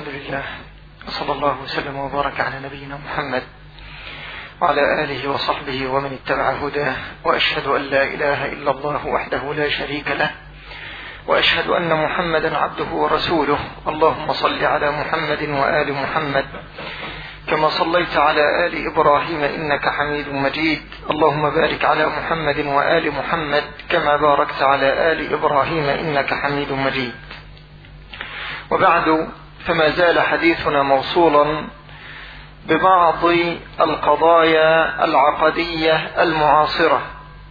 الحمد لله، وصلى الله وسلم وبارك على نبينا محمد وعلى آله وصحبه ومن اتبع هداه، وأشهد أن لا إله إلا الله وحده لا شريك له، وأشهد أن محمدا عبده ورسوله. اللهم صل على محمد وآل محمد كما صليت على آل إبراهيم إنك حميد مجيد. اللهم بارك على محمد وآل محمد كما باركت على آل إبراهيم إنك حميد مجيد. وبعد، فما زال حديثنا موصولا ببعض القضايا العقدية المعاصرة،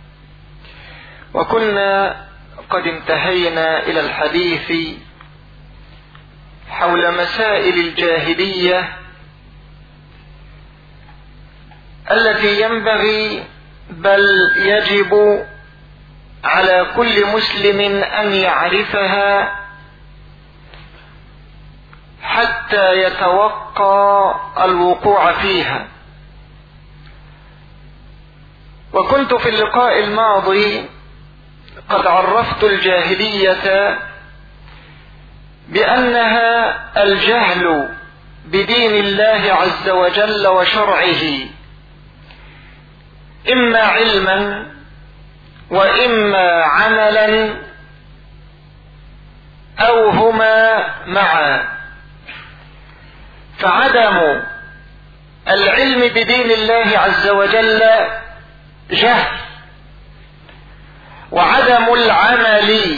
وكنا قد انتهينا إلى الحديث حول مسائل الجاهلية التي ينبغي بل يجب على كل مسلم أن يعرفها حتى يتوقى الوقوع فيها. وكنت في اللقاء الماضي قد عرفت الجاهلية بأنها الجهل بدين الله عز وجل وشرعه، إما علما وإما عملا أو هما معا. فعدم العلم بدين الله عز وجل جهل، وعدم العمل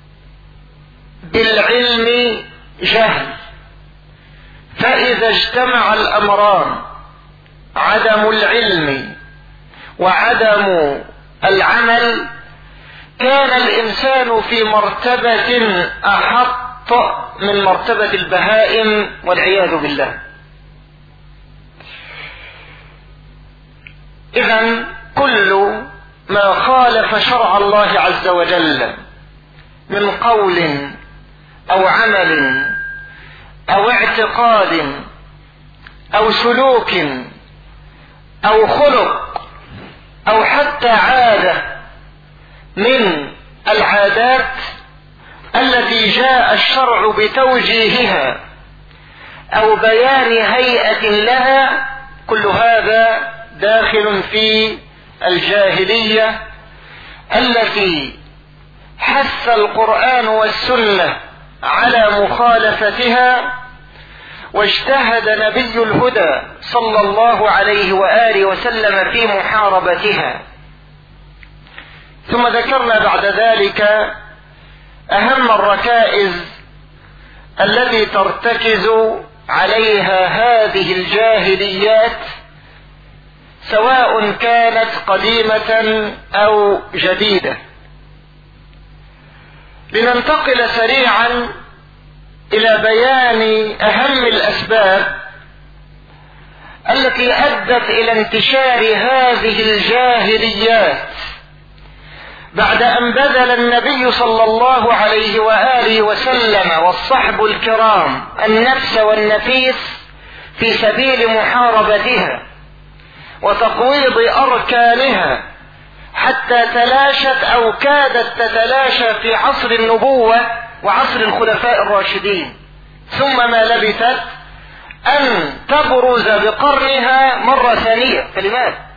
بالعلم جهل. فإذا اجتمع الأمران، عدم العلم وعدم العمل، كان الإنسان في مرتبة أحط من مرتبة البهائم والعياذ بالله. إذن كل ما خالف شرع الله عز وجل من قول أو عمل أو اعتقاد أو سلوك أو خلق أو حتى عادة من العادات التي جاء الشرع بتوجيهها أو بيان هيئة لها، كل هذا داخل في الجاهلية التي حث القرآن والسنة على مخالفتها، واجتهد نبي الهدى صلى الله عليه وآله وسلم في محاربتها. ثم ذكرنا بعد ذلك أهم الركائز التي ترتكز عليها هذه الجاهليات، سواء كانت قديمة أو جديدة. لننتقل سريعا إلى بيان أهم الأسباب التي أدت إلى انتشار هذه الجاهليات بعد أن بذل النبي صلى الله عليه وآله وسلم والصحب الكرام النفس والنفيس في سبيل محاربتها وتقويض أركانها، حتى تلاشت أو كادت تتلاشى في عصر النبوة وعصر الخلفاء الراشدين، ثم ما لبثت أن تبرز بقرنها مرة ثانية. فلماذا؟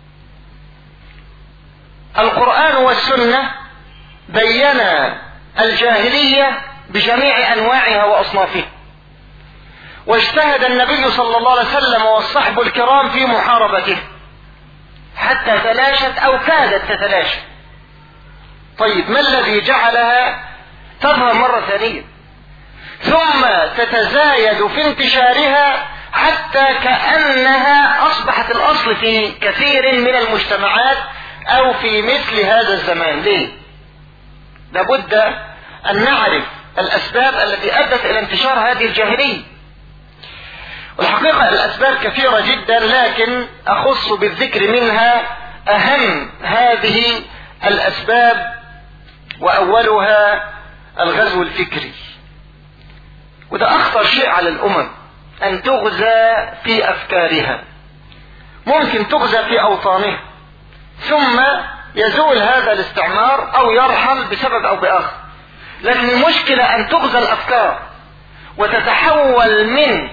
القرآن والسنة بيّنا الجاهلية بجميع أنواعها وأصنافها، واجتهد النبي صلى الله عليه وسلم والصحب الكرام في محاربته حتى تلاشت أو كادت تتلاشى. طيب، ما الذي جعلها تظهر مرة ثانية ثم تتزايد في انتشارها حتى كأنها أصبحت الأصل في كثير من المجتمعات أو في مثل هذا الزمان؟ ليه؟ لابد أن نعرف الأسباب التي أدت إلى انتشار هذه الجاهلية. والحقيقة الأسباب كثيرة جدا، لكن أخص بالذكر منها أهم هذه الأسباب، وأولها الغزو الفكري. وده أخطر شيء على الأمم، أن تغزى في أفكارها. ممكن تغزى في أوطانها ثم يزول هذا الاستعمار أو يرحل بسبب أو بآخر، لكن المشكلة أن تغزى الأفكار وتتحول من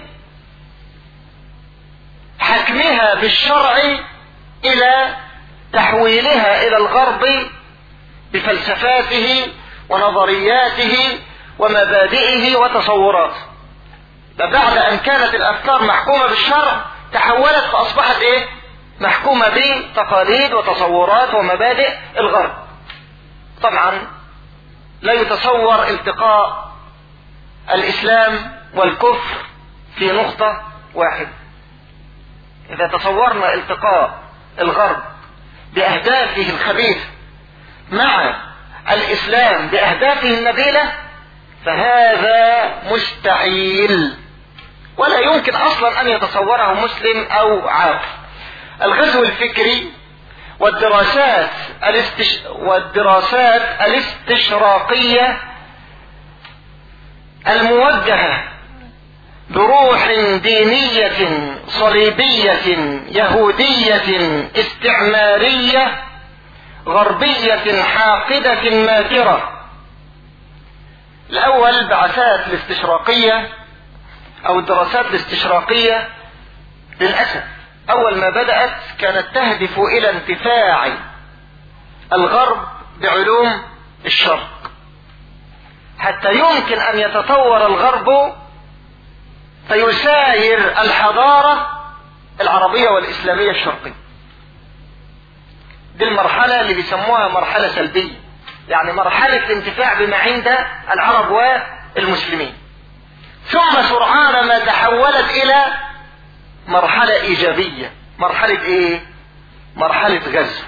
حكمها بالشرع إلى تحويلها إلى الغرب بفلسفاته ونظرياته ومبادئه وتصوراته. بعد أن كانت الأفكار محكومة بالشرع تحولت فأصبحت إيه؟ محكومة بتقاليد وتصورات ومبادئ الغرب. طبعا لا يتصور التقاء الإسلام والكفر في نقطة واحدة. إذا تصورنا التقاء الغرب بأهدافه الخبيثة مع الإسلام بأهدافه النبيلة فهذا مستحيل، ولا يمكن أصلا أن يتصوره مسلم أو عاقل. الغزو الفكري والدراسات الاستشراقية الموجهة بروح دينية صليبية يهودية استعمارية غربية حاقدة ماكرة. الأول بعثات الاستشراقية أو الدراسات الاستشراقية للأسف أول ما بدأت كانت تهدف إلى انتفاع الغرب بعلوم الشرق حتى يمكن أن يتطور الغرب فيساير الحضارة العربية والإسلامية الشرقية. دي المرحلة اللي بيسموها مرحلة سلبية، يعني مرحلة الانتفاع بما عند العرب والمسلمين. ثم سرعان ما تحولت إلى مرحلة إيجابية. مرحلة إيه؟ مرحلة غزو.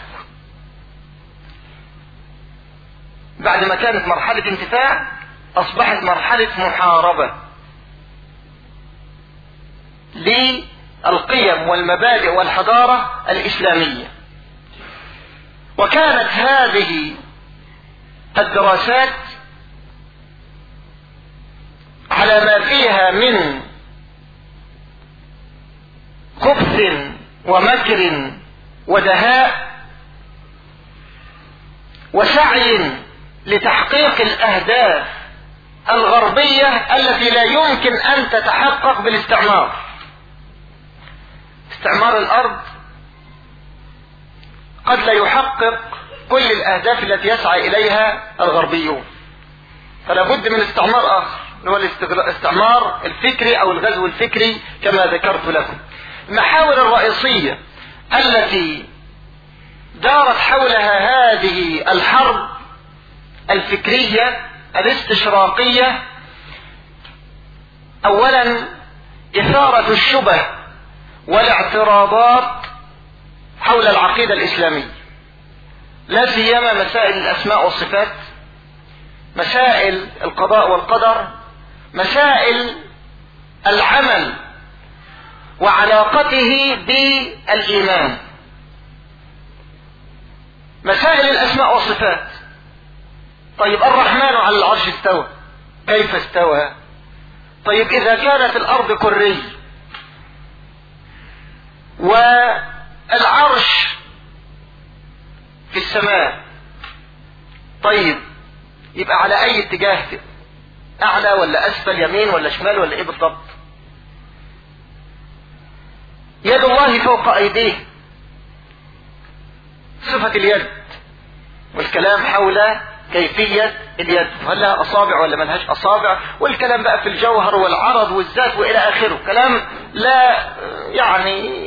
بعد ما كانت مرحلة انتفاع أصبحت مرحلة محاربة للقيم والمبادئ والحضارة الإسلامية. وكانت هذه الدراسات على ما فيها من خبث ومكر ودهاء وسعي لتحقيق الأهداف الغربية التي لا يمكن أن تتحقق بالاستعمار. استعمار الأرض قد لا يحقق كل الأهداف التي يسعى إليها الغربيون، فلا بد من استعمار آخر هو الاستعمار الفكري أو الغزو الفكري كما ذكرت لكم. المحاور الرئيسية التي دارت حولها هذه الحرب الفكرية الاستشراقية: أولا إثارة الشبه والاعتراضات حول العقيدة الإسلامية، لا سيما مسائل الأسماء والصفات، مسائل القضاء والقدر، مسائل العمل وعلاقته بالإيمان، مسائل الأسماء والصفات. طيب الرحمن على العرش استوى، كيف استوى؟ طيب إذا كانت الأرض كرية والعرش في السماء، طيب يبقى على أي اتجاه؟ أعلى ولا أسفل، يمين ولا شمال ولا إيه بالضبط؟ يد الله فوق أيديه، صفة اليد والكلام حول كيفية اليد، هل لها أصابع ولا ملهاش أصابع، والكلام بقى في الجوهر والعرض والذات وإلى آخره، كلام لا يعني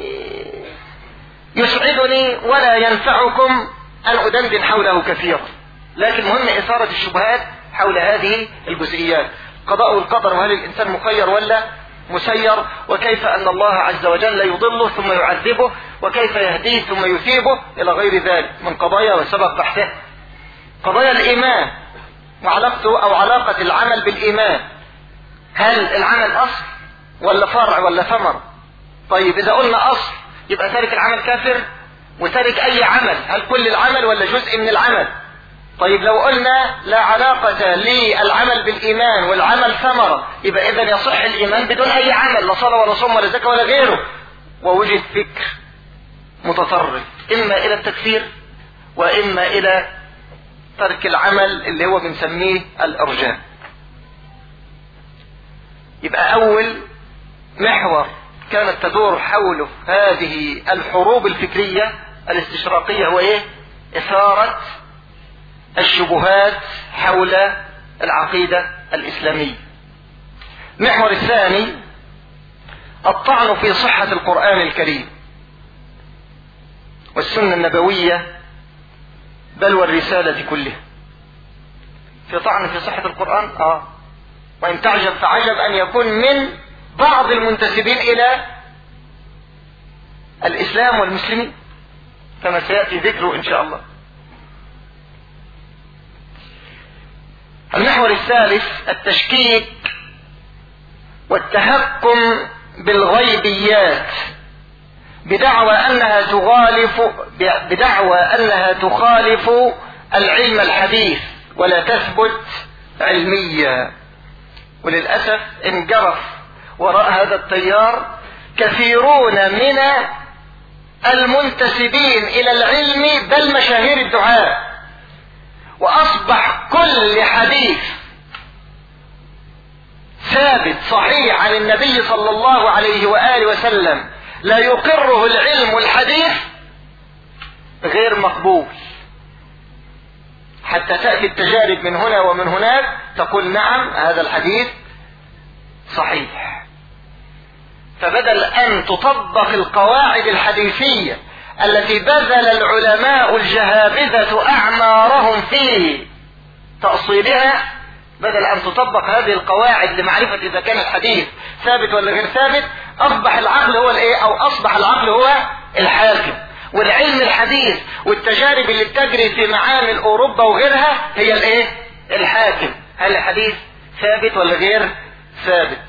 يسعدني ولا ينفعكم أن أدندن حوله كثيرا، لكن مهم إثارة الشبهات حول هذه الجزئيات. قضاء والقدر، وهل الإنسان مخير ولا مسير، وكيف أن الله عز وجل يضله ثم يعذبه، وكيف يهديه ثم يثيبه، إلى غير ذلك من قضايا وسبق بحثها. قضايا الإيمان وعلاقته أو علاقة العمل بالإيمان، هل العمل أصل ولا فرع ولا ثمر؟ طيب إذا قلنا أصل يبقى تارك العمل كافر، وتارك أي عمل هل كل العمل ولا جزء من العمل؟ طيب لو قلنا لا علاقة للعمل بالإيمان والعمل ثمرة، يبقى إذن يصح الإيمان بدون أي عمل، لا صلاة ولا صوم ولا زكاة ولا غيره. ووجد فكر متطرف إما إلى التكفير وإما إلى ترك العمل اللي هو بنسميه الإرجاء. يبقى أول محور كانت تدور حوله هذه الحروب الفكرية الاستشراقية هو إيه؟ إثارة الشبهات حول العقيدة الإسلامية. المحور الثاني الطعن في صحة القرآن الكريم والسنة النبوية بل والرسالة كلها. في طعن في صحة القرآن وإن تعجب فعجب أن يكون من بعض المنتسبين إلى الإسلام والمسلمين كما سيأتي ذكره إن شاء الله. المحور الثالث التشكيك والتهكم بالغيبيات بدعوى أنها تخالف العلم الحديث ولا تثبت علميا. وللأسف انجرف وراء هذا التيار كثيرون من المنتسبين إلى العلم بل مشاهير الدعاء، وأصبح كل حديث ثابت صحيح عن النبي صلى الله عليه وآله وسلم لا يقره العلم الحديث غير مقبول، حتى تأتي التجارب من هنا ومن هناك تقول نعم هذا الحديث صحيح. فبدل أن تطبق القواعد الحديثية التي بذل العلماء الجهابذة أعمارهم في تأصيلها، بدل أن تطبق هذه القواعد لمعرفة إذا كان الحديث ثابت ولا غير ثابت، أصبح العقل هو الإيه؟ أو أصبح العقل هو الحاكم، والعلم الحديث والتجارب اللي بتجري في معامل أوروبا وغيرها هي الإيه؟ الحاكم. هل الحديث ثابت ولا غير ثابت؟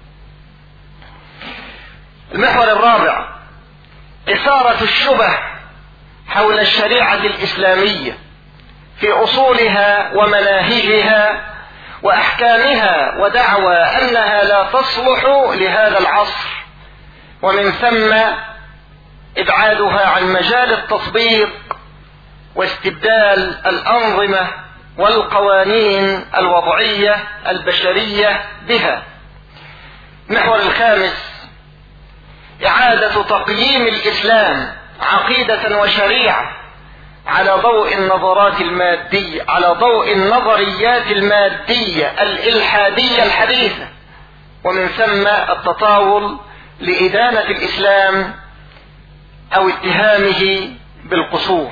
المحور الرابع إثارة الشبه حول الشريعة الإسلامية في أصولها ومناهجها وأحكامها، ودعوى أنها لا تصلح لهذا العصر، ومن ثم إبعادها عن مجال التطبيق واستبدال الأنظمة والقوانين الوضعية البشرية بها. المحور الخامس إعادة تقييم الإسلام عقيدة وشريعة على ضوء النظريات المادية الإلحادية الحديثة، ومن ثم التطاول لإدانة الإسلام أو اتهامه بالقصور،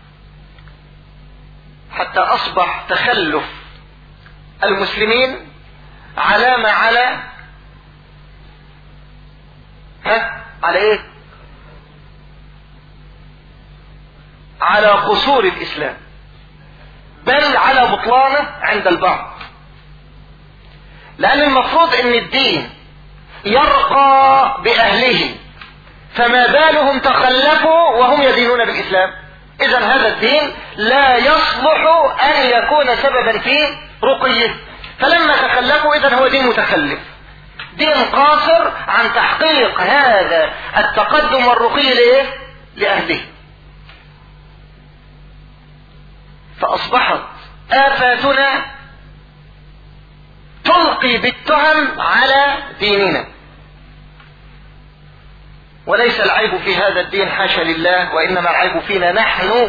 حتى أصبح تخلف المسلمين علامة على إيه؟ على قصور الإسلام، بل على بطلانه عند البعض. لأن المفروض أن الدين يرقى بأهله، فما بالهم تخلفوا وهم يدينون بالإسلام؟ إذن هذا الدين لا يصلح أن يكون سببا في رقيه، فلما تخلفوا إذن هو دين متخلف، دين قاصر عن تحقيق هذا التقدم والرقي لأهله. فأصبحت آفاتنا تلقي بالتهم على ديننا، وليس العيب في هذا الدين حاشا لله، وإنما العيب فينا نحن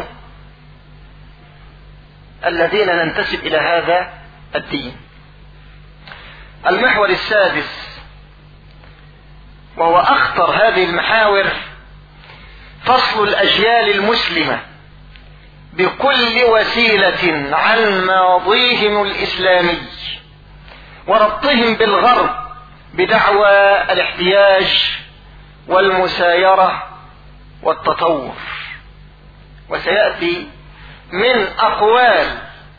الذين ننتسب إلى هذا الدين. المحور السادس وهو أخطر هذه المحاور فصل الأجيال المسلمة بكل وسيلة عن ماضيهم الإسلامي وربطهم بالغرب بدعوى الاحتياج والمسايرة والتطور. وسيأتي من أقوال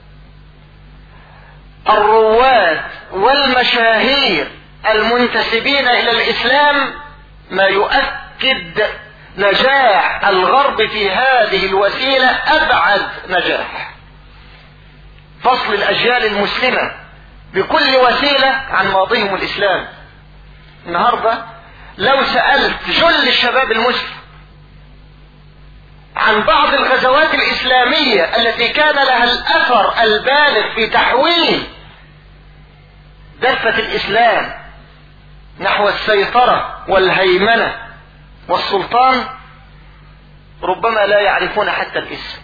الرواد والمشاهير المنتسبين إلى الإسلام ما يؤكد نجاح الغرب في هذه الوسيلة أبعد نجاح، فصل الأجيال المسلمة بكل وسيلة عن ماضيهم الإسلام. النهاردة لو سألت جل الشباب المسلم عن بعض الغزوات الإسلامية التي كان لها الأثر البالغ في تحويل دفة الإسلام نحو السيطرة والهيمنة والسلطان ربما لا يعرفون حتى الاسم.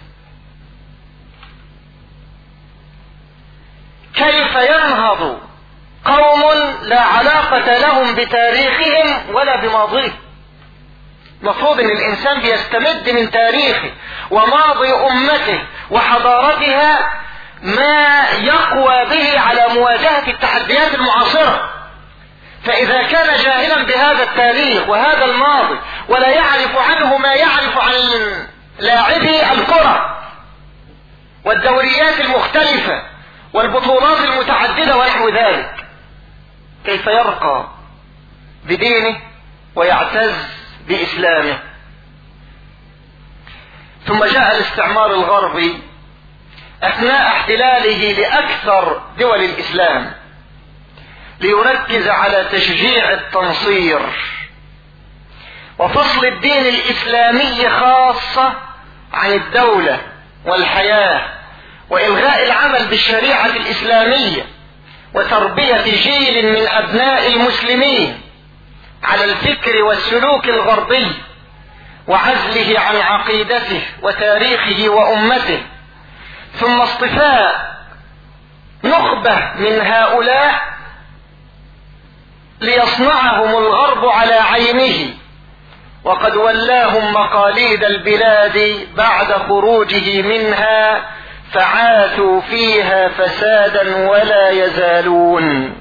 كيف ينهض قوم لا علاقة لهم بتاريخهم ولا بماضيه؟ مفروض ان الانسان بيستمد من تاريخه وماضي امته وحضارتها ما يقوى به على مواجهة التحديات المعاصرة. فاذا كان جاهلا بهذا التاريخ وهذا الماضي ولا يعرف عنه ما يعرف عن لاعبي الكرة والدوريات المختلفة والبطولات المتعددة ونحو ذلك، كيف يرقى بدينه ويعتز بإسلامه؟ ثم جاء الاستعمار الغربي أثناء احتلاله لأكثر دول الإسلام ليركز على تشجيع التنصير وفصل الدين الإسلامي خاصة عن الدولة والحياة، وإلغاء العمل بالشريعة الإسلامية، وتربية جيل من أبناء المسلمين على الفكر والسلوك الغربي وعزله عن عقيدته وتاريخه وأمته، ثم اصطفاء نخبة من هؤلاء ليصنعهم الغرب على عينه، وقد ولاهم مقاليد البلاد بعد خروجه منها فعاثوا فيها فسادا ولا يزالون.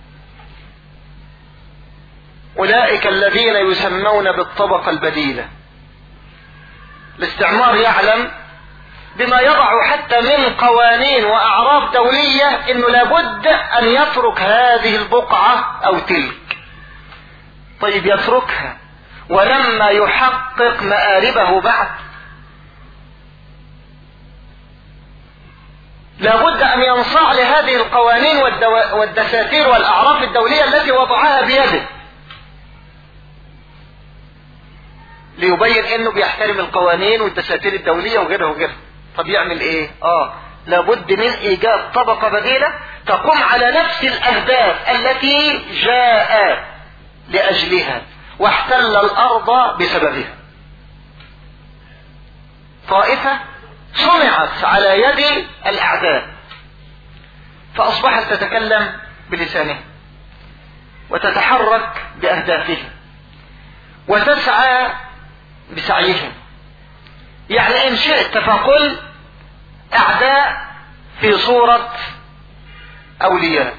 أولئك الذين يسمون بالطبقة البديلة. الاستعمار يعلم بما يضع حتى من قوانين وأعراف دولية إنه لابد أن يترك هذه البقعة أو تلك. طيب يتركها ولما يحقق مآربه بعد؟ لابد أن ينصاع لهذه القوانين والدساتير والأعراف الدولية التي وضعها بيده ليبين انه بيحترم القوانين والدساتير الدولية وغيرها وغيرها. طب يعمل ايه؟ لابد من ايجاد طبقة بديلة تقوم على نفس الاهداف التي جاء لاجلها واحتل الارض بسببها. طائفة صنعت على يد الاعداء فاصبحت تتكلم بلسانه وتتحرك باهدافه وتسعى بسعيهم. يعني إن شئت فقل أعداء في صورة أولياء.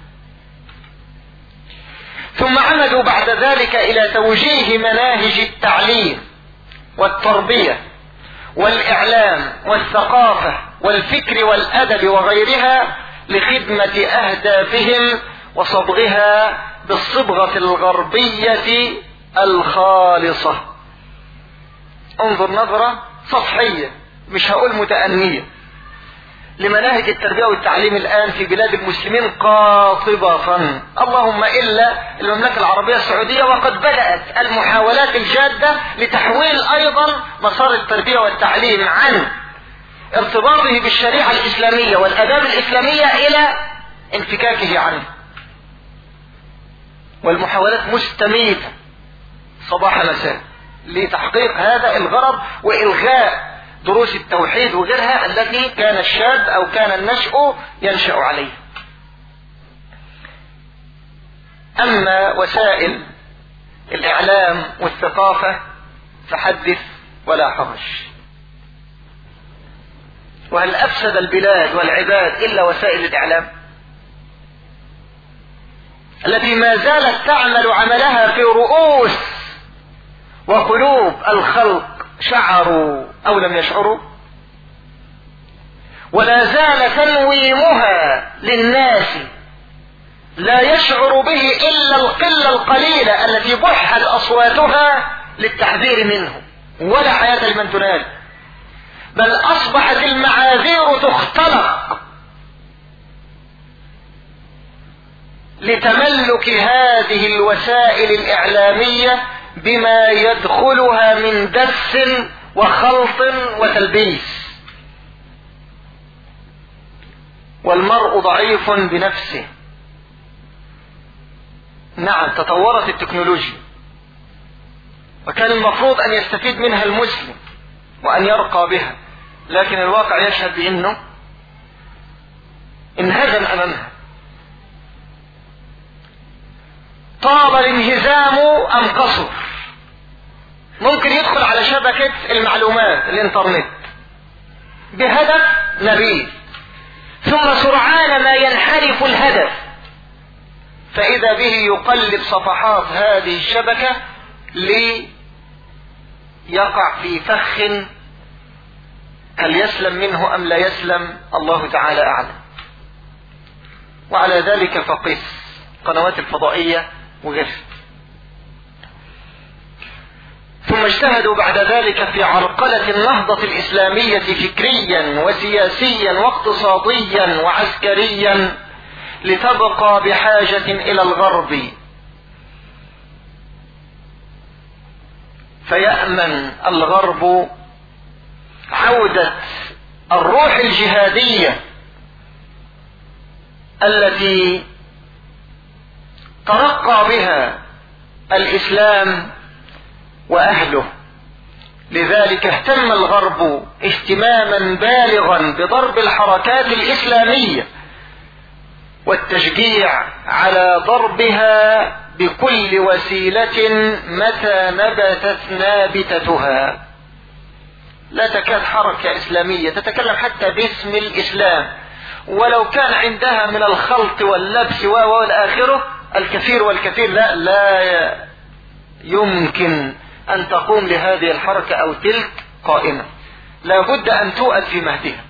ثم عمدوا بعد ذلك إلى توجيه مناهج التعليم والتربية والإعلام والثقافة والفكر والأدب وغيرها لخدمة أهدافهم وصبغها بالصبغة الغربية الخالصة. انظر نظرة سطحية مش هقول متأنية لمناهج التربية والتعليم الآن في بلاد المسلمين قاطبة، اللهم إلا المملكة العربية السعودية، وقد بدأت المحاولات الجادة لتحويل أيضا مسار التربية والتعليم عن ارتباطه بالشريعة الإسلامية والآداب الإسلامية إلى انفكاكه عنه، والمحاولات مستميتة صباح مساء لتحقيق هذا الغرض وإلغاء دروس التوحيد وغيرها التي كان الشاب أو كان النشء ينشأ عليه. أما وسائل الإعلام والثقافة فحدث ولا حرج. وهل أفسد البلاد والعباد إلا وسائل الإعلام التي ما زالت تعمل عملها في رؤوس وقلوب الخلق شعروا أو لم يشعروا، ولا زال تنويمها للناس لا يشعر به إلا القلة القليلة التي بحت أصواتها للتحذير منه، ولا حياة لمن تنال، بل أصبحت المعاذير تختلق لتملك هذه الوسائل الإعلامية بما يدخلها من دس وخلط وتلبيس. والمرء ضعيف بنفسه، نعم تطورت التكنولوجيا، وكان المفروض أن يستفيد منها المسلم وأن يرقى بها، لكن الواقع يشهد بأنه انهزم أمامها. طال الانهزام أم قصر. ممكن يدخل على شبكة المعلومات الانترنت بهدف نبيل، ثم سرعان ما ينحرف الهدف، فإذا به يقلب صفحات هذه الشبكة ليقع في فخ هل يسلم منه أم لا يسلم، الله تعالى أعلم. وعلى ذلك فقس قنوات الفضائية وغيرها. ثم اجتهدوا بعد ذلك في عرقلة النهضة الإسلامية فكريا وسياسيا واقتصاديا وعسكريا، لتبقى بحاجة إلى الغرب، فيأمن الغرب عودة الروح الجهادية التي ترقى بها الإسلام وأهله. لذلك اهتم الغرب اهتماما بالغا بضرب الحركات الإسلامية والتشجيع على ضربها بكل وسيلة متى نبتت نابتتها. لا تكاد حركة إسلامية تتكلم حتى باسم الإسلام ولو كان عندها من الخلط واللبس والآخرة الكثير والكثير، لا يمكن أن تقوم لهذه الحركة أو تلك قائمة، لا بد أن تؤد في مهدها.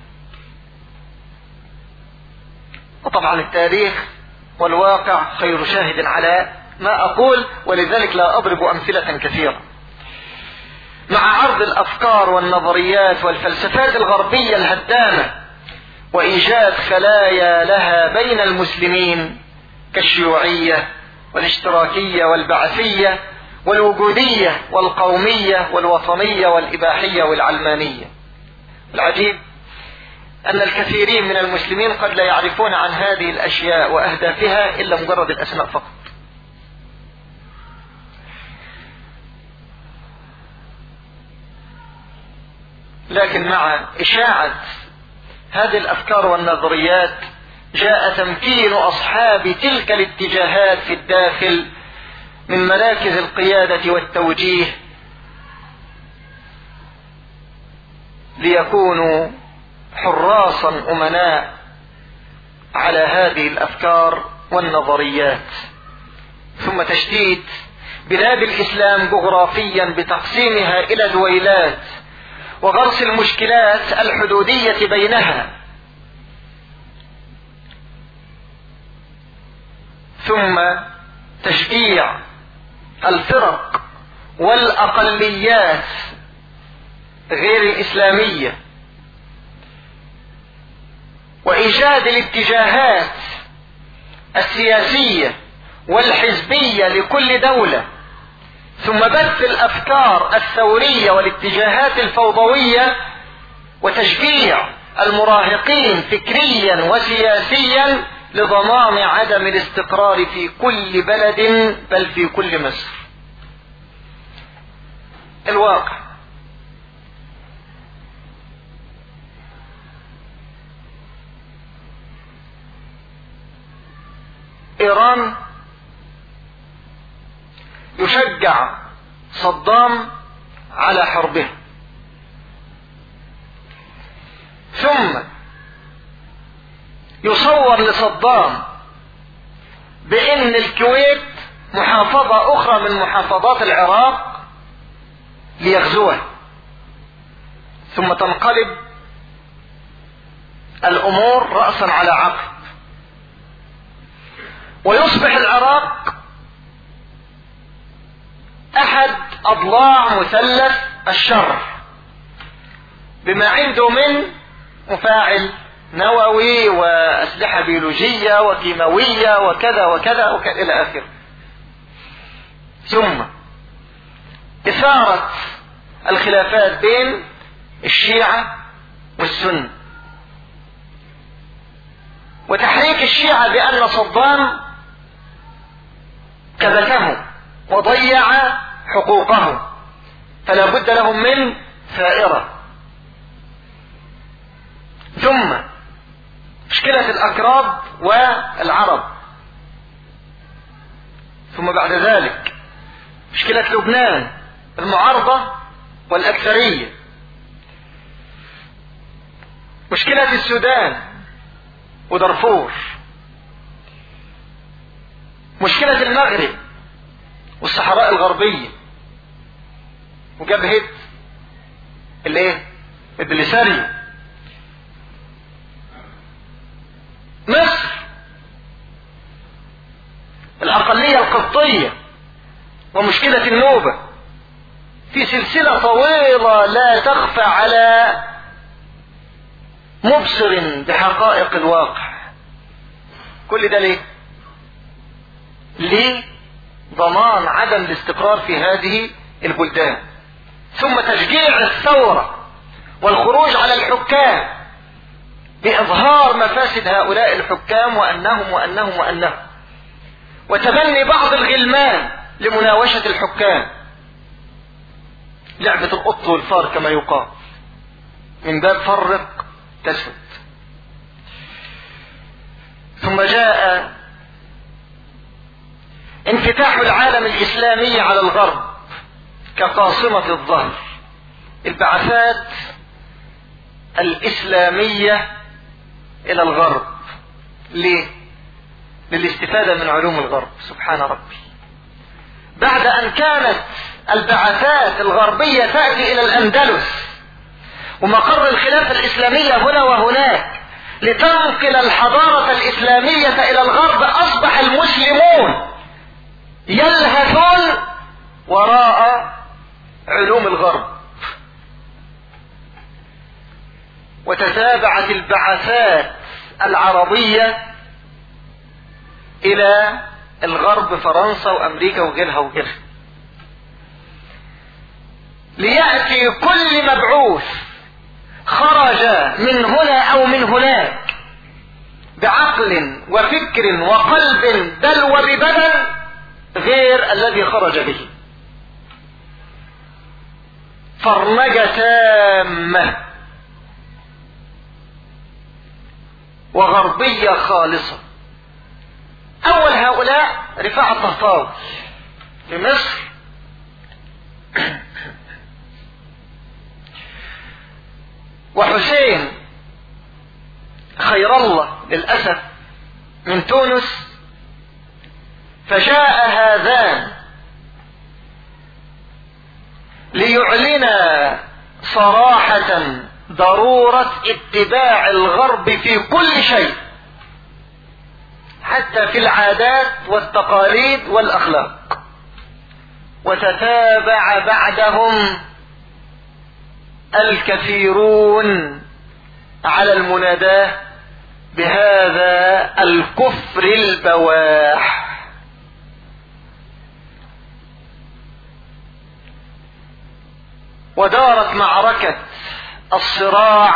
وطبعا التاريخ والواقع خير شاهد على ما أقول، ولذلك لا أضرب أمثلة كثيرة. مع عرض الأفكار والنظريات والفلسفات الغربية الهدامة وإيجاد خلايا لها بين المسلمين كالشيوعية والاشتراكية والبعثية والوجودية والقومية والوطنية والإباحية والعلمانية. العجيب أن الكثيرين من المسلمين قد لا يعرفون عن هذه الأشياء وأهدافها إلا مجرد الأسماء فقط. لكن مع إشاعة هذه الأفكار والنظريات جاء تمكين أصحاب تلك الاتجاهات في الداخل من مراكز القيادة والتوجيه ليكونوا حراسا أمناء على هذه الأفكار والنظريات. ثم تشتيت بلاد الإسلام جغرافيا بتقسيمها إلى دويلات وغرس المشكلات الحدودية بينها، ثم تشجيع الفرق والأقليات غير الإسلامية وإيجاد الاتجاهات السياسية والحزبية لكل دولة، ثم بث الأفكار الثورية والاتجاهات الفوضوية وتشجيع المراهقين فكريا وسياسيا لضمان عدم الاستقرار في كل بلد بل في كل مصر. الواقع إيران يشجع صدام على حربه، ثم يصور لصدام بأن الكويت محافظة أخرى من محافظات العراق ليغزوها، ثم تنقلب الأمور رأسا على عقب، ويصبح العراق أحد أضلاع مثلث الشر بما عنده من مفاعل نووي وأسلحة بيولوجية وكيماوية وكذا وكذا إلى آخره. ثم إثارة الخلافات بين الشيعة والسنة، وتحريك الشيعة بأن صدام كبتهم وضيع حقوقهم، فلا بد لهم من ثائرة. ثم مشكلة الأكراد والعرب، ثم بعد ذلك مشكلة لبنان، المعارضة والأكثرية، مشكلة السودان ودارفور، مشكلة المغرب والصحراء الغربية وجبهة البليساريو، مصر الأقلية القبطية ومشكلة النوبة، في سلسلة طويلة لا تخفى على مبصر بحقائق الواقع. كل ده ليه؟ ضمان عدم الاستقرار في هذه البلدان، ثم تشجيع الثورة والخروج على الحكام بإظهار مفاسد هؤلاء الحكام وأنهم وتبني بعض الغلمان لمناوشة الحكام، لعبة القط والفار كما يقال، من باب فرق تسد. ثم جاء انفتاح العالم الإسلامي على الغرب كقاصمة الظهر، البعثات الإسلامية إلى الغرب. ليه؟ للاستفادة من علوم الغرب. سبحان ربي، بعد أن كانت البعثات الغربية تأتي إلى الأندلس ومقر الخلافة الإسلامية هنا وهناك لتنقل الحضارة الإسلامية إلى الغرب، أصبح المسلمون يلهثون وراء علوم الغرب، وتتابعت البعثات العربية إلى الغرب، فرنسا وأمريكا وغيرها ليأتي كل مبعوث خرج من هنا أو من هناك بعقل وفكر وقلب بل وببدن غير الذي خرج به، فرنجة تامة وغربية خالصة. أول هؤلاء رفاعة الطهطاوي في مصر، وحسين خير الله للأسف من تونس. فجاء هذان ليعلن صراحة ضرورة اتباع الغرب في كل شيء، حتى في العادات والتقاليد والأخلاق. وتتابع بعدهم الكثيرون على المناداة بهذا الكفر البواح. ودارت معركة الصراع،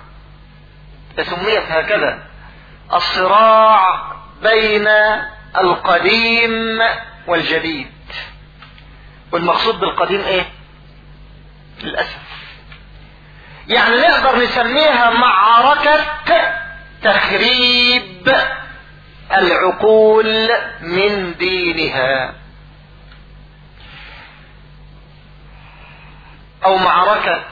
سميت هكذا، الصراع بين القديم والجديد. والمقصود بالقديم ايه؟ للأسف يعني نقدر نسميها معركة تخريب العقول من دينها، أو معركة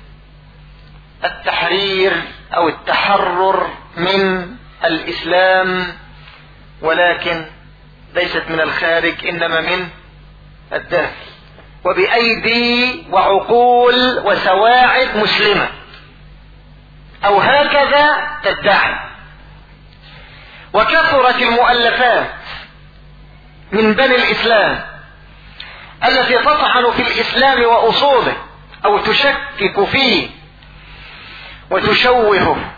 التحرير أو التحرر من الإسلام، ولكن ليست من الخارج إنما من الداخل، وبأيدي وعقول وسواعد مسلمة، أو هكذا تدعي. وكثرت المؤلفات من بني الإسلام التي تطعن في الإسلام وأصوله أو تشكك فيه وتشوهه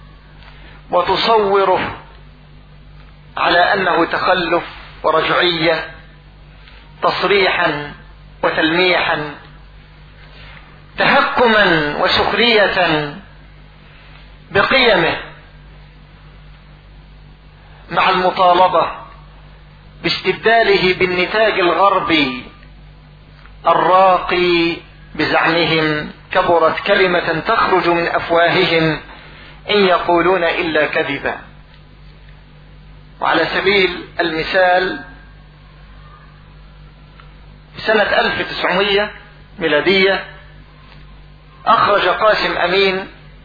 وتصوره على أنه تخلف ورجعية، تصريحا وتلميحا، تهكما وسخرية بقيمه، مع المطالبة باستبداله بالنتاج الغربي الراقي بزعمهم. كبرت كلمة تخرج من أفواههم إن يقولون إلا كذبا. وعلى سبيل المثال سنة 1900 ميلادية أخرج قاسم أمين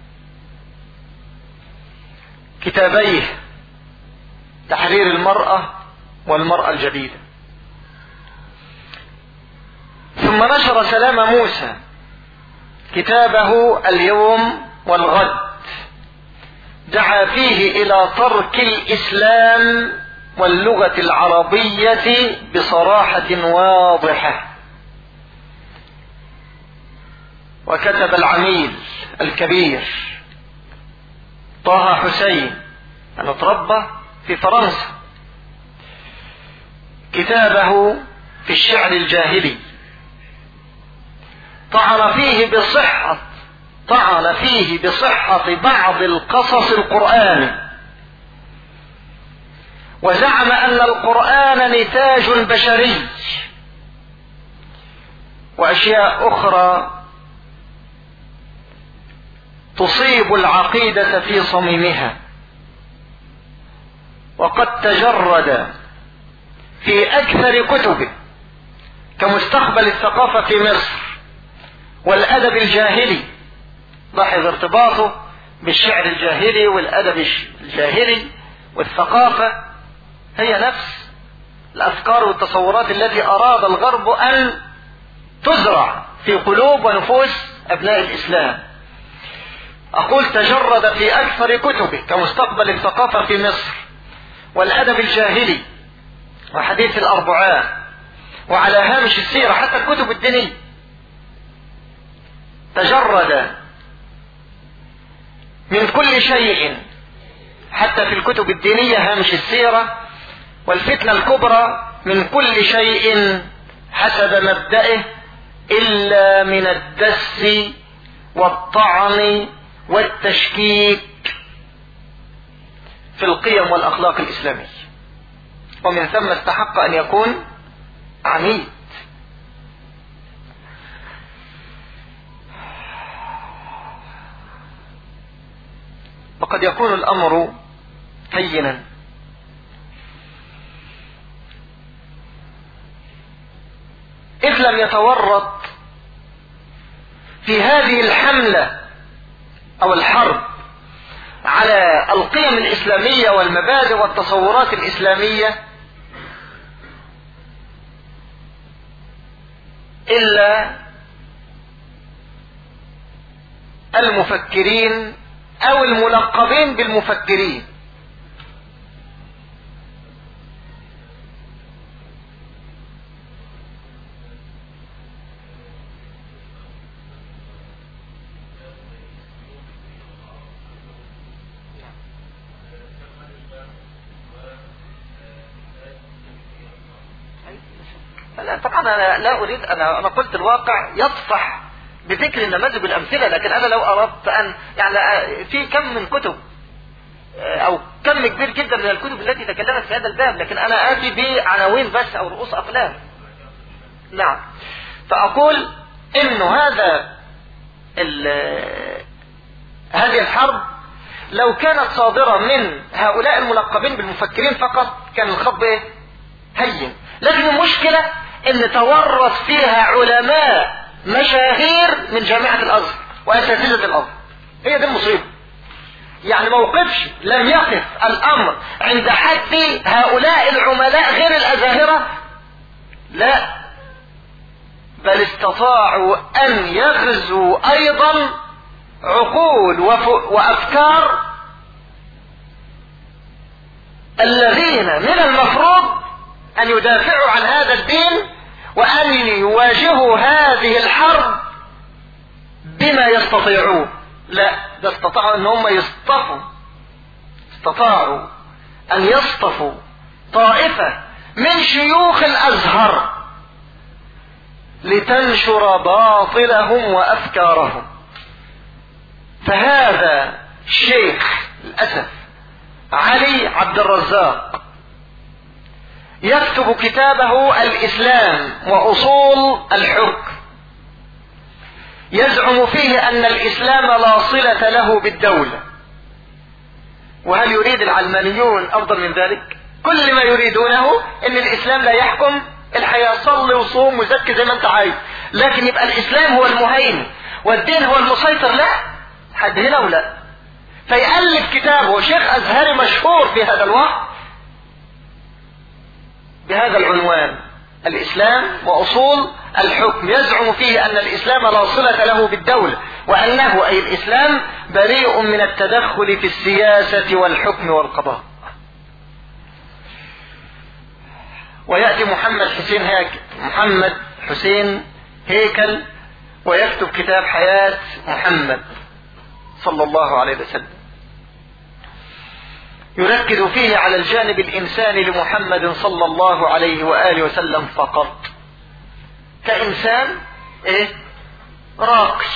كتابيه تحرير المرأة والمرأة الجديدة، ثم نشر سلام موسى كتابه اليوم والغد، دعا فيه إلى ترك الإسلام واللغة العربية بصراحة واضحة. وكتب العميل الكبير طه حسين أنه تربى في فرنسا كتابه في الشعر الجاهلي، طعن فيه بصحة بعض القصص القرآني، وزعم أن القرآن نتاج بشري، وأشياء أخرى تصيب العقيدة في صميمها. وقد تجرد في أكثر كتبه كمستقبل الثقافة في مصر والأدب الجاهلي، لاحظ ارتباطه بالشعر الجاهلي والأدب الجاهلي والثقافة هي نفس الأفكار والتصورات التي أراد الغرب أن تزرع في قلوب ونفوس أبناء الإسلام. أقول تجرد في أكثر كتبه كمستقبل الثقافة في مصر والأدب الجاهلي وحديث الأربعاء وعلى هامش السيرة، حتى الكتب الدينية تجرد من كل شيء، حتى في الكتب الدينية هامش السيرة والفتنة الكبرى، من كل شيء حسب مبدئه إلا من الدس والطعن والتشكيك في القيم والأخلاق الإسلامية، ومن ثم استحق أن يكون عميد. وقد يكون الأمر هينا إذ لم يتورط في هذه الحملة أو الحرب على القيم الإسلامية والمبادئ والتصورات الإسلامية إلا المفكرين أو الملقبين بالمفكرين. طبعا أنا لا أريد، أنا قلت الواقع يصفح بذكر النماذج والأمثلة، لكن أنا لو أردت أن يعني في كم من كتب أو كم كبير جدا من الكتب التي تكلمت في هذا الباب، لكن أنا آتي بعناوين بس أو رؤوس أقلام. نعم، فأقول إنه هذه الحرب لو كانت صادرة من هؤلاء الملقبين بالمفكرين فقط كان الخط هين، لكن المشكلة إن تورط فيها علماء مشاهير من جامعة الأزهر وأساتذة الأزهر. هي دي المصيبة. يعني موقفش لم يقف الأمر عند حد هؤلاء العملاء غير الأزاهرة، لا، بل استطاعوا أن يغزوا أيضا عقول وأفكار الذين من المفروض أن يدافعوا عن هذا الدين وأن يواجهوا هذه الحرب بما يستطيعون. لا، ده استطاعوا أن هم استطاعوا أن يصطفوا طائفة من شيوخ الأزهر لتنشر باطلهم وأفكارهم. فهذا الشيخ للأسف علي عبد الرزاق يكتب كتابه الإسلام وأصول الحكم، يزعم فيه أن الإسلام لا صلة له بالدولة. وهل يريد العلمانيون أفضل من ذلك؟ كل ما يريدونه أن الإسلام لا يحكم الحياة، صلي وصوم وزكي زي ما أنت عايز، لكن يبقى الإسلام هو المهيمن والدين هو المسيطر؟ لا، حد هنا ولا. فيألف كتابه شيخ أزهري مشهور في هذا الوقت بهذا العنوان: الإسلام وأصول الحكم، يزعم فيه أن الإسلام لا صلة له بالدولة، وأنه أي الإسلام بريء من التدخل في السياسة والحكم والقضاء. ويأتي محمد حسين هيكل ويكتب كتاب حياة محمد صلى الله عليه وسلم، يركز فيه على الجانب الإنساني لمحمد صلى الله عليه وآله وسلم فقط، كإنسان راقي،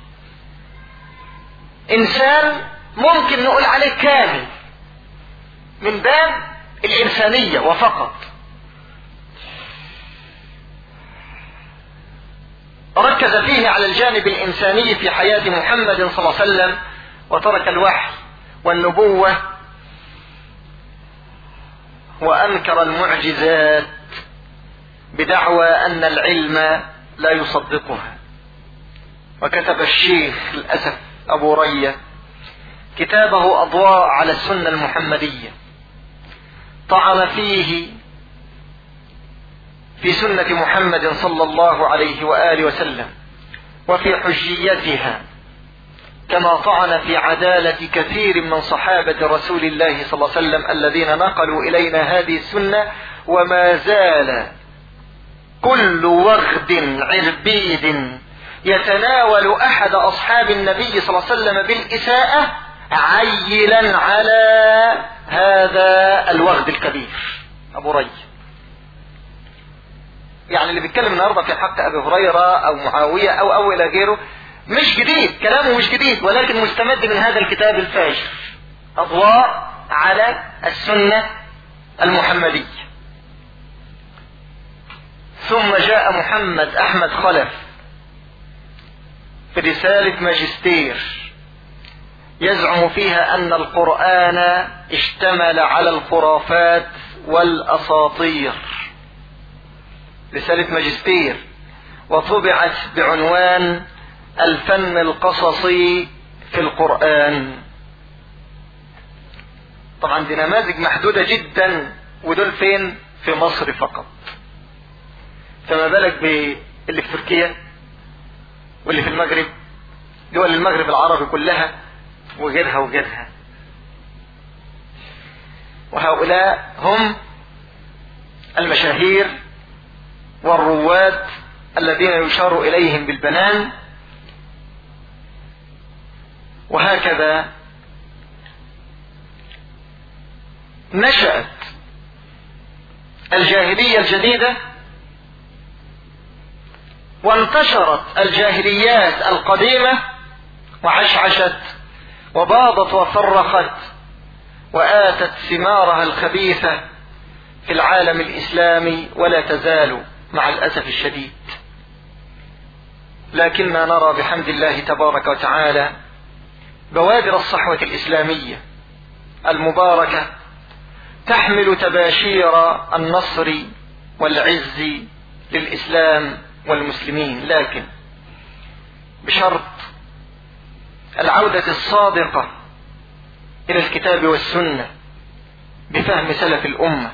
إنسان ممكن نقول عليه كامل من باب الإنسانية وفقط. ركز فيه على الجانب الإنساني في حياة محمد صلى الله عليه وسلم، وترك الوحي والنبوة وأنكر المعجزات بدعوى أن العلم لا يصدقها. وكتب الشيخ للأسف أبو رية كتابه أضواء على السنة المحمدية، طعن فيه في سنة محمد صلى الله عليه وآله وسلم وفي حجيتها، كما طعن في عدالة كثير من صحابة رسول الله صلى الله عليه وسلم الذين نقلوا إلينا هذه السنة. وما زال كل وغد عربيد يتناول أحد أصحاب النبي صلى الله عليه وسلم بالإساءة عيلا على هذا الوغد الكبير أبو ري. يعني اللي بيتكلم النهارده في حق أبي هريرة أو معاوية أو إلى غيره مش جديد، كلامه مش جديد، ولكن مستمد من هذا الكتاب الفاجر أضواء على السنة المحمدية. ثم جاء محمد أحمد خلف في رسالة ماجستير يزعم فيها أن القرآن اشتمل على الخرافات والأساطير، رسالة ماجستير، وطبعت بعنوان الفن القصصي في القرآن. طبعا دي نماذج محدودة جدا، ودول فين؟ في مصر فقط، فما بالك باللي في تركيا واللي في المغرب، دول المغرب العربي كلها وغيرها وغيرها. وهؤلاء هم المشاهير والرواد الذين يشار إليهم بالبنان. وهكذا نشأت الجاهلية الجديدة، وانتشرت الجاهليات القديمة وعشعشت وباضت وفرخت وآتت ثمارها الخبيثة في العالم الإسلامي، ولا تزال مع الأسف الشديد. لكننا نرى بحمد الله تبارك وتعالى بوادر الصحوة الإسلامية المباركة تحمل تباشير النصر والعز للإسلام والمسلمين، لكن بشرط العودة الصادقة إلى الكتاب والسنة بفهم سلف الأمة،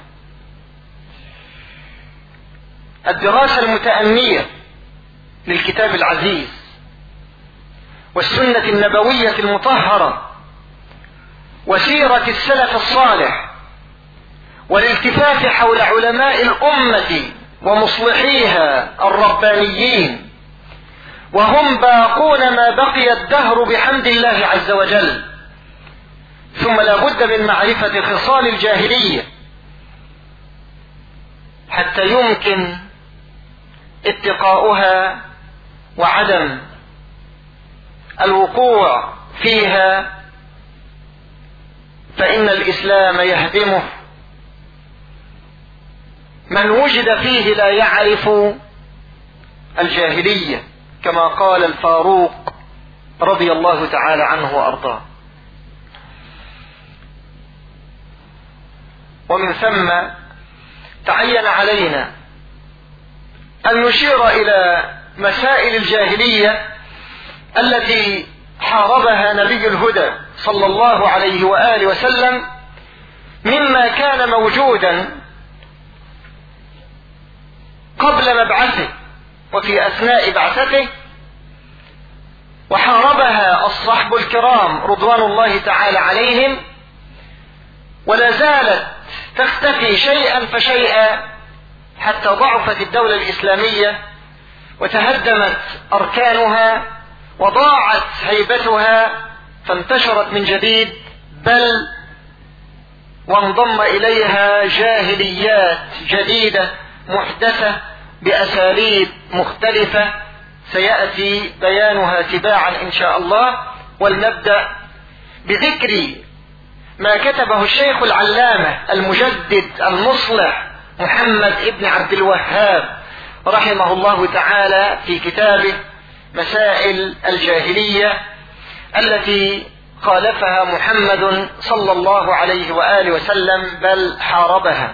الدراسة المتأنية للكتاب العزيز والسنة النبوية المطهرة وسيرة السلف الصالح، والالتفاف حول علماء الأمة ومصلحيها الربانيين، وهم باقون ما بقي الدهر بحمد الله عز وجل. ثم لا بد من معرفة خصال الجاهلية حتى يمكن اتقاؤها وعدم الوقوع فيها، فإن الإسلام يهدمه من وجد فيه لا يعرف الجاهلية، كما قال الفاروق رضي الله تعالى عنه وأرضاه. ومن ثم تعين علينا أن نشير إلى مسائل الجاهلية التي حاربها نبي الهدى صلى الله عليه وآله وسلم، مما كان موجودا قبل مبعثه وفي أثناء بعثته، وحاربها الصحب الكرام رضوان الله تعالى عليهم، ولا زالت تختفي شيئا فشيئا حتى ضعفت الدولة الإسلامية وتهدمت أركانها وضاعت هيبتها، فانتشرت من جديد، بل وانضم إليها جاهليات جديدة محدثة بأساليب مختلفة سيأتي بيانها تباعا إن شاء الله. ولنبدأ بذكر ما كتبه الشيخ العلامة المجدد المصلح محمد ابن عبد الوهاب رحمه الله تعالى في كتابه مسائل الجاهلية التي خالفها محمد صلى الله عليه وآله وسلم، بل حاربها.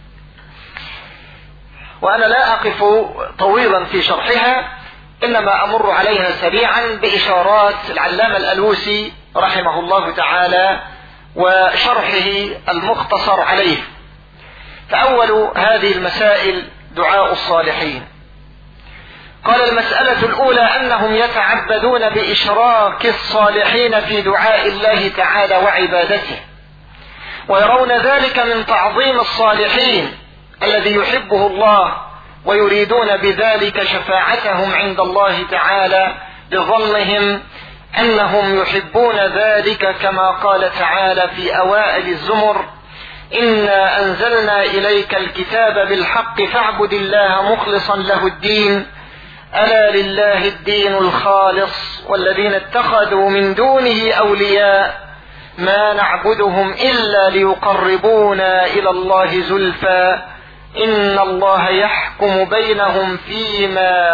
وأنا لا أقف طويلا في شرحها، إنما أمر عليها سريعا بإشارات العلامة الألوسي رحمه الله تعالى وشرحه المختصر عليه. فأول هذه المسائل دعاء الصالحين. قال: المسألة الأولى أنهم يتعبدون بإشراك الصالحين في دعاء الله تعالى وعبادته، ويرون ذلك من تعظيم الصالحين الذي يحبه الله، ويريدون بذلك شفاعتهم عند الله تعالى لظنهم أنهم يحبون ذلك، كما قال تعالى في أوائل الزمر: إنا أنزلنا إليك الكتاب بالحق فاعبد الله مخلصا له الدين ألا لله الدين الخالص والذين اتخذوا من دونه أولياء ما نعبدهم إلا ليقربونا إلى الله زلفى إن الله يحكم بينهم فيما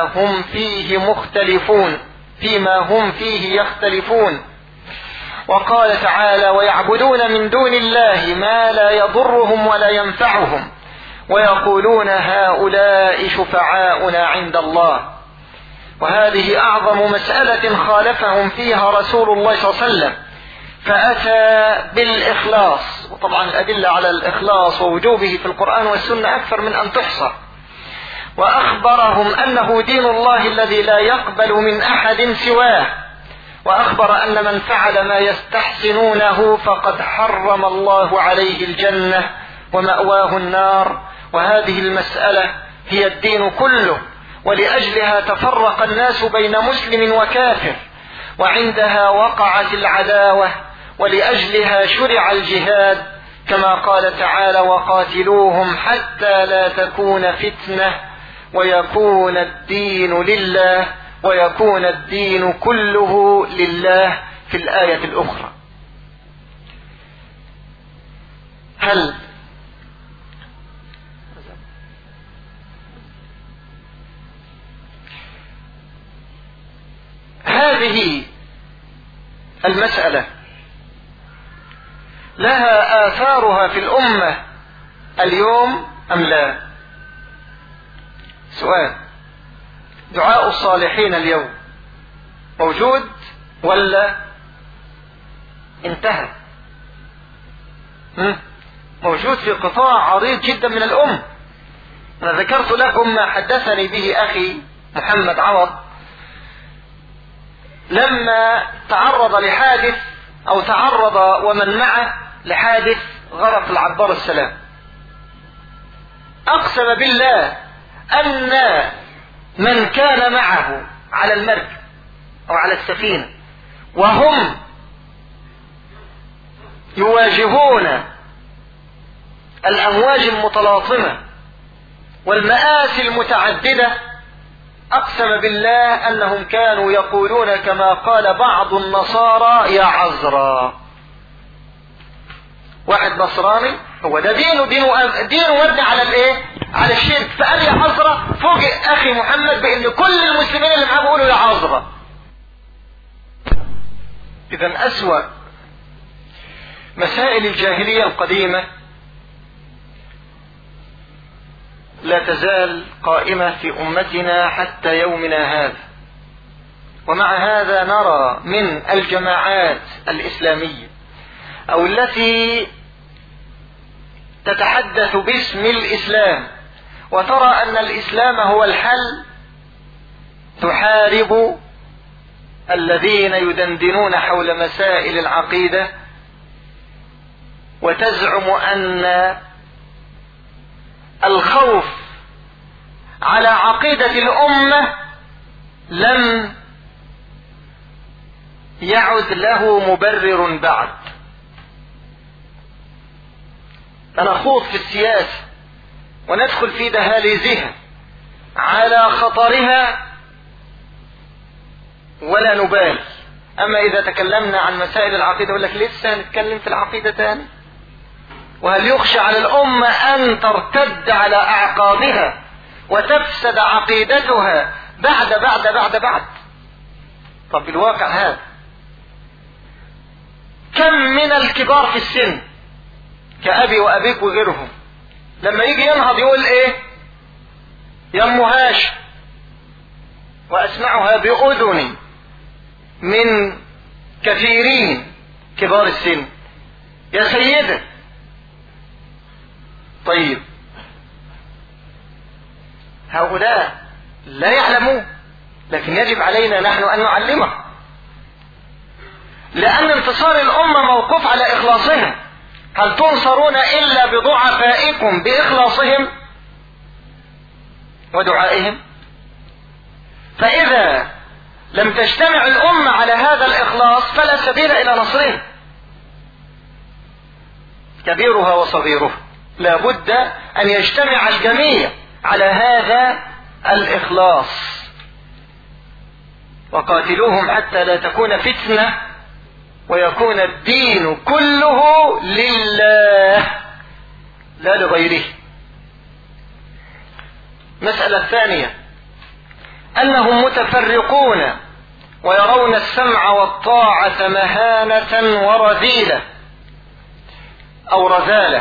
هم فيه يختلفون. وقال تعالى: ويعبدون من دون الله ما لا يضرهم ولا ينفعهم ويقولون هؤلاء شفعاؤنا عند الله. وهذه أعظم مسألة خالفهم فيها رسول الله صلى الله عليه وسلم، فأتى بالإخلاص. وطبعا الأدلة على الإخلاص ووجوبه في القرآن والسنة أكثر من أن تحصى. وأخبرهم أنه دين الله الذي لا يقبل من أحد سواه، وأخبر أن من فعل ما يستحسنونه فقد حرم الله عليه الجنة ومأواه النار. وهذه المسألة هي الدين كله، ولأجلها تفرق الناس بين مسلم وكافر، وعندها وقعت العداوة، ولأجلها شرع الجهاد، كما قال تعالى: وقاتلوهم حتى لا تكون فتنة ويكون الدين لله ويكون الدين كله لله في الآية الأخرى. هذه المسألة لها آثارها في الأمة اليوم أم لا؟ سؤال: دعاء الصالحين اليوم موجود ولا انتهى؟ موجود في قطاع عريض جدا من الأمة. أنا ذكرت لكم ما حدثني به أخي محمد عوض لما تعرض لحادث، أو تعرض ومن معه لحادث غرق العبار السلام. أقسم بالله أن من كان معه على المركب أو على السفينة وهم يواجهون الأمواج المتلاطمة والمآسي المتعددة، أقسم بالله أنهم كانوا يقولون كما قال بعض النصارى: يا عذراء. واحد نصراني، هو ده دينه مبني على الايه؟ على الشرك، فقال يا عذرة. فوجئ اخي محمد بان كل المسلمين اللي معاه بيقولوا يا عذرة. اذا اسوأ مسائل الجاهلية القديمة لا تزال قائمة في امتنا حتى يومنا هذا. ومع هذا نرى من الجماعات الاسلامية او التي تتحدث باسم الاسلام وترى ان الاسلام هو الحل تحارب الذين يدندنون حول مسائل العقيدة، وتزعم ان الخوف على عقيدة الامة لم يعد له مبرر بعد. فنخوض في السياسة وندخل في دهاليزها على خطرها ولا نبالي. اما اذا تكلمنا عن مسائل العقيدة يقول لك لسه هنتكلم في العقيدة تاني، وهل يخشى على الامة ان ترتد على اعقابها وتفسد عقيدتها بعد. طب بالواقع هذا كم من الكبار في السن كأبي وأبيك وغيرهم لما يجي ينهض يقول ايه؟ يا ام هاشم، واسمعها بأذني من كثيرين كبار السن، يا سيدة. طيب هؤلاء لا يعلمون، لكن يجب علينا نحن أن نعلمهم، لأن انتصار الأمة موقوف على إخلاصها. هل تنصرون إلا بضعفائكم بإخلاصهم ودعائهم؟ فإذا لم تجتمع الأمة على هذا الإخلاص فلا سبيل إلى نصرهم، كبيرها وصغيرها. لا بد أن يجتمع الجميع على هذا الإخلاص. وقاتلوهم حتى لا تكون فتنة ويكون الدين كله لله لا لغيره. مسألة الثانية أنهم متفرقون ويرون السمع والطاعة مهانة ورذيلة أو رذالة،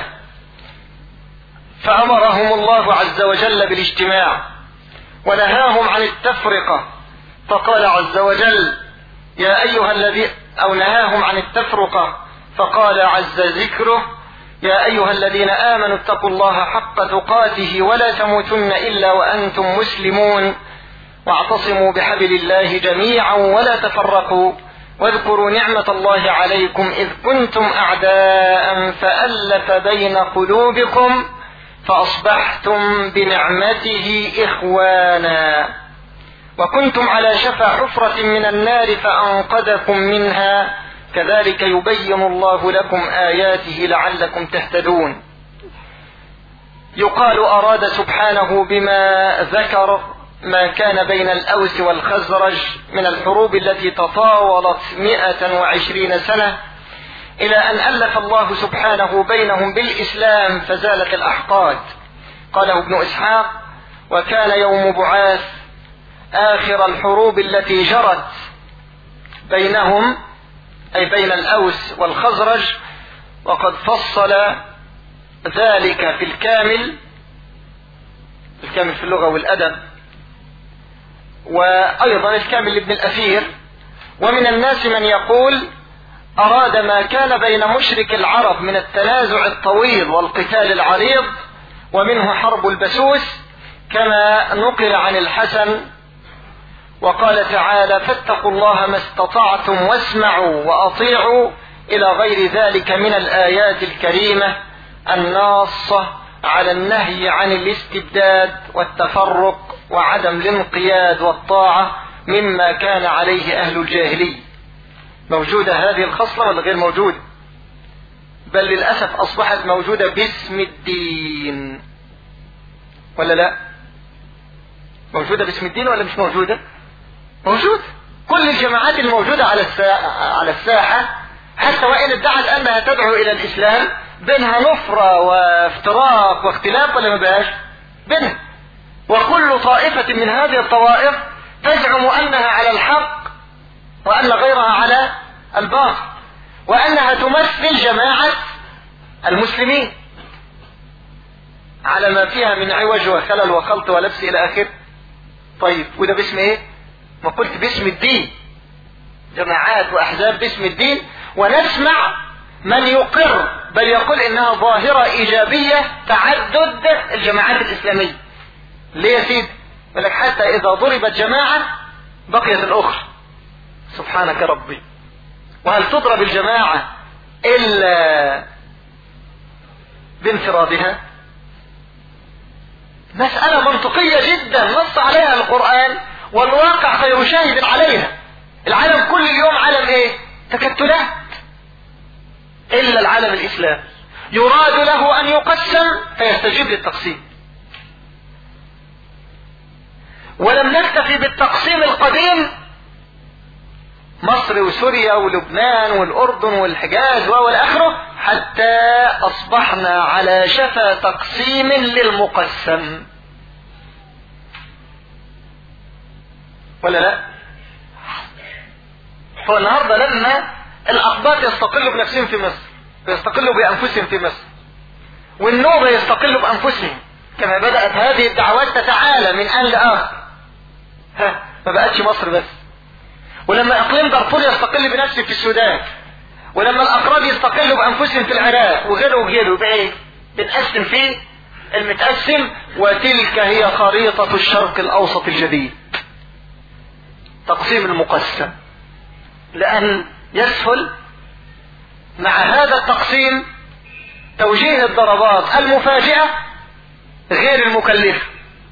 فأمرهم الله عز وجل بالاجتماع ونهاهم عن التفرقة، فقال عز وجل يا أيها الذين، أو نهاهم عن التفرقة فقال عز ذكره يا أيها الذين آمنوا اتقوا الله حق تقاته ولا تموتن إلا وأنتم مسلمون واعتصموا بحبل الله جميعا ولا تفرقوا واذكروا نعمة الله عليكم إذ كنتم أعداء فألف بين قلوبكم فأصبحتم بنعمته إخوانا وكنتم على شفا حفرة من النار فأنقذكم منها كذلك يبين الله لكم آياته لعلكم تهتدون. يقال أراد سبحانه بما ذكر ما كان بين الأوس والخزرج من الحروب التي تطاولت 120 سنة إلى أن ألف الله سبحانه بينهم بالإسلام فزالت الأحقاد. قاله ابن إسحاق وكان يوم بعاث آخر الحروب التي جرت بينهم أي بين الأوس والخزرج، وقد فصل ذلك في الكامل في اللغة والأدب، وأيضا الكامل لابن الأثير. ومن الناس من يقول أراد ما كان بين مشرك العرب من التنازع الطويل والقتال العريض ومنه حرب البسوس كما نقل عن الحسن، وقال تعالى فاتقوا الله ما استطعتم واسمعوا وأطيعوا إلى غير ذلك من الآيات الكريمة الناصة على النهي عن الاستبداد والتفرق وعدم الانقياد والطاعة مما كان عليه أهل الجاهلية. موجودة هذه الخصلة ولا غير موجودة؟ بل للأسف أصبحت موجودة باسم الدين، ولا لا؟ موجودة باسم الدين ولا مش موجودة؟ موجود. كل الجماعات الموجودة على الساحة حتى وإن ادعت أنها تدعو إلى الإسلام بينها نفرة وافتراق واختلاف ولا ما بقاش؟ بينها. وكل طائفة من هذه الطوائف تزعم أنها على الحق وأن غيرها على الباطل، وأنها تمثل جماعة المسلمين على ما فيها من عوج وخلل وخلط ولبس إلى آخره. طيب وده باسم إيه؟ ما قلت باسم الدين، جماعات وأحزاب باسم الدين. ونسمع من يقر بل يقول إنها ظاهرة إيجابية تعدد الجماعات الإسلامية. ليه يا سيدي؟ يقول لك حتى إذا ضربت جماعة بقيت الأخرى. سبحانك ربي، وهل تضرب الجماعة إلا بانفرادها؟ مسألة منطقية جدا نص عليها القرآن والواقع غير شاهد عليها. العالم كل يوم عالم ايه؟ تكتلات. إلا العالم الإسلامي يراد له أن يقسم فيستجيب للتقسيم. ولم نكتفي بالتقسيم القديم، مصر وسوريا ولبنان والأردن والحجاز والآخره، حتى أصبحنا على شفا تقسيم للمقسم. ولا لا؟ هو النهاردة لما الأقباط يستقلوا بنفسهم في مصر ويستقلوا بأنفسهم في مصر، والنوبة يستقلوا بأنفسهم، كما بدأت هذه الدعوات تتعالى من آن لآخر، ما بقتش مصر بس. ولما اقليم دارفور يستقل بنفسه في السودان، ولما الاقراد يستقلوا بانفسهم في العراق وغيره وغيره، بايه؟ بنقسم فيه المتقسم. وتلك هي خريطة الشرق الاوسط الجديد، تقسيم المقسم، لان يسهل مع هذا التقسيم توجيه الضربات المفاجئة غير المكلفة.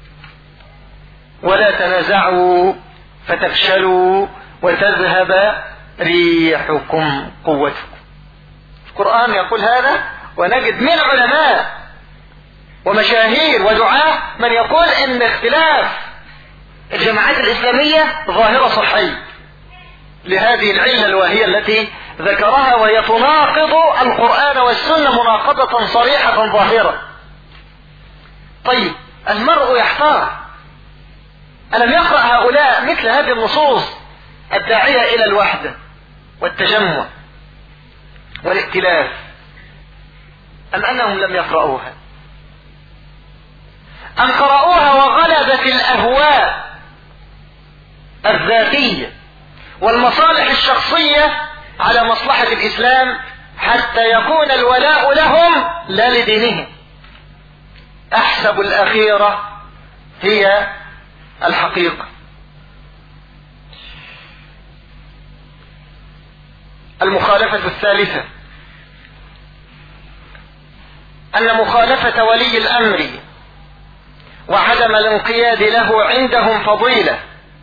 ولا تنازعوا فتفشلوا وتذهب ريحكم قوتكم. القرآن يقول هذا، ونجد من علماء ومشاهير ودعاة من يقول ان اختلاف الجماعات الإسلامية ظاهرة صحية لهذه العلة الواهية التي ذكرها، وهي تناقض القرآن والسنة مناقضة صريحة ظاهرة. طيب المرء يحتار، ألم يقرأ هؤلاء مثل هذه النصوص الداعية إلى الوحدة والتجمع والائتلاف، أم أنهم لم يقرأوها؟ أم قرأوها وغلبت الأهواء الذاتية والمصالح الشخصية على مصلحة الإسلام حتى يكون الولاء لهم لا لدينهم؟ أحسب الأخيرة هي الحقيقة. المخالفة الثالثة أن مخالفة ولي الأمر وعدم الانقياد له عندهم فضيلة،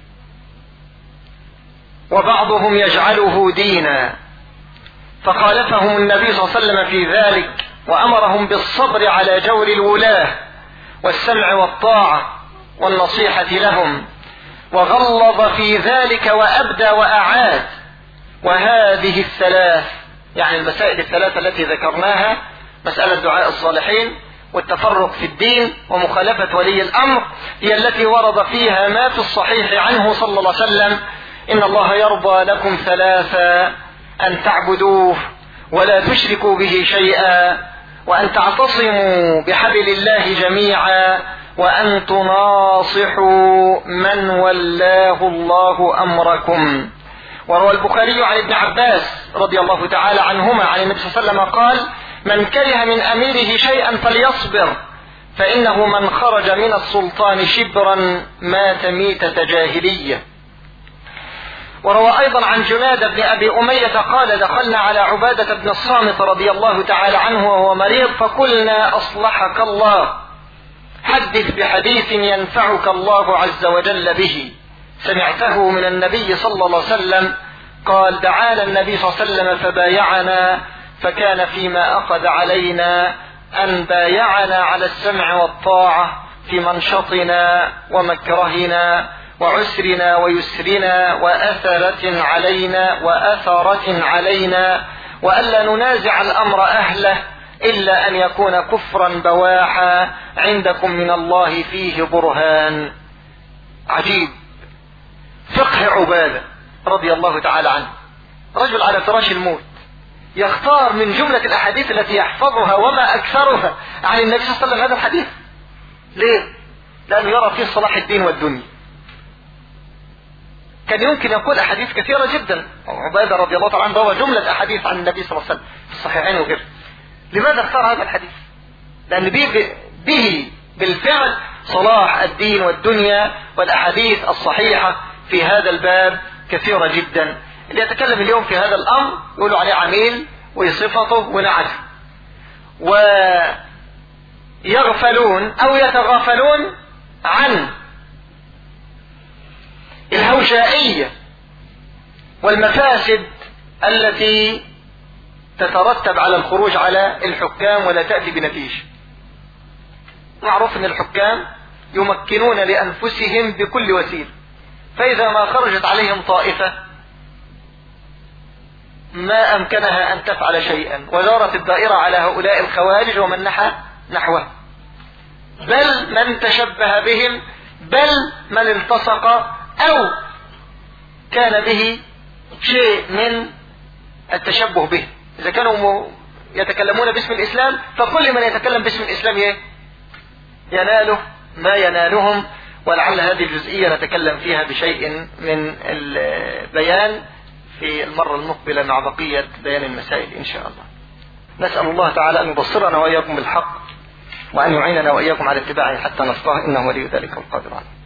وبعضهم يجعله دينا، فخالفهم النبي صلى الله عليه وسلم في ذلك، وأمرهم بالصبر على جور الولاة والسمع والطاعة والنصيحة لهم، وغلظ في ذلك وأبدى وأعاد. وهذه الثلاث، يعني المسائل الثلاثة التي ذكرناها، مسألة دعاء الصالحين والتفرق في الدين ومخالفة ولي الأمر، هي التي ورد فيها ما في الصحيح عنه صلى الله عليه وسلم: إن الله يرضى لكم ثلاثا: أن تعبدوه ولا تشركوا به شيئا، وأن تعتصموا بحبل الله جميعا، وأن تناصحوا من ولاه الله أمركم. وروى البخاري عن ابن عباس رضي الله تعالى عنهما عن النبي صلى الله عليه وسلم قال: من كره من أميره شيئا فليصبر، فإنه من خرج من السلطان شبرا مات ميتة جاهلية. وروى أيضا عن جناد بن أبي أمية قال: دخلنا على عبادة بن الصامت رضي الله تعالى عنه وهو مريض، فقلنا: أصلحك الله، حدث بحديث ينفعك الله عز وجل به، سمعته من النبي صلى الله عليه وسلم. قال: دعانا النبي صلى الله عليه وسلم فبايعنا، فكان فيما أخذ علينا أن بايعنا على السمع والطاعة في منشطنا ومكرهنا وعسرنا ويسرنا وأثرة علينا وألا ننازع الأمر أهله، إلا أن يكون كفرا بواحا عندكم من الله فيه برهان. عجيب. فقه عبادة رضي الله تعالى عنه، رجل على فراش الموت يختار من جملة الأحاديث التي يحفظها وما أكثرها عن النبي صلى الله عليه وسلم هذا الحديث. ليه؟ لأنه يرى فيه صلاح الدين والدنيا. كان يمكن يقول أحاديث كثيرة جدا، عبادة رضي الله تعالى عنه روى جملة أحاديث عن النبي صلى الله عليه وسلم في الصحيحين وغيره. لماذا اختار هذا الحديث؟ لأن به بالفعل صلاح الدين والدنيا، والأحاديث الصحيحة في هذا الباب كثيرة جدا. اللي يتكلم اليوم في هذا الأمر يقولوا عليه عميل وصفته ونعته، ويغفلون أو يتغافلون عن الهوشائية والمفاسد التي تترتب على الخروج على الحكام ولا تأتي بنتيجة. معروف أن الحكام يمكنون لأنفسهم بكل وسيلة، فإذا ما خرجت عليهم طائفة ما أمكنها أن تفعل شيئا، ودارت الدائرة على هؤلاء الخوارج ومن نحوه، بل من تشبه بهم، بل من التصق أو كان به شيء من التشبه به. إذا كانوا يتكلمون باسم الإسلام فكل من يتكلم باسم الإسلام يناله ما ينالهم. ولعل هذه الجزئية نتكلم فيها بشيء من البيان في المرة المقبلة مع بقية بيان المسائل إن شاء الله. نسأل الله تعالى أن يبصرنا وإياكم بالحق، وأن يعيننا وإياكم على اتباعه حتى نصطاه، إنه ولي ذلك القادر عليه.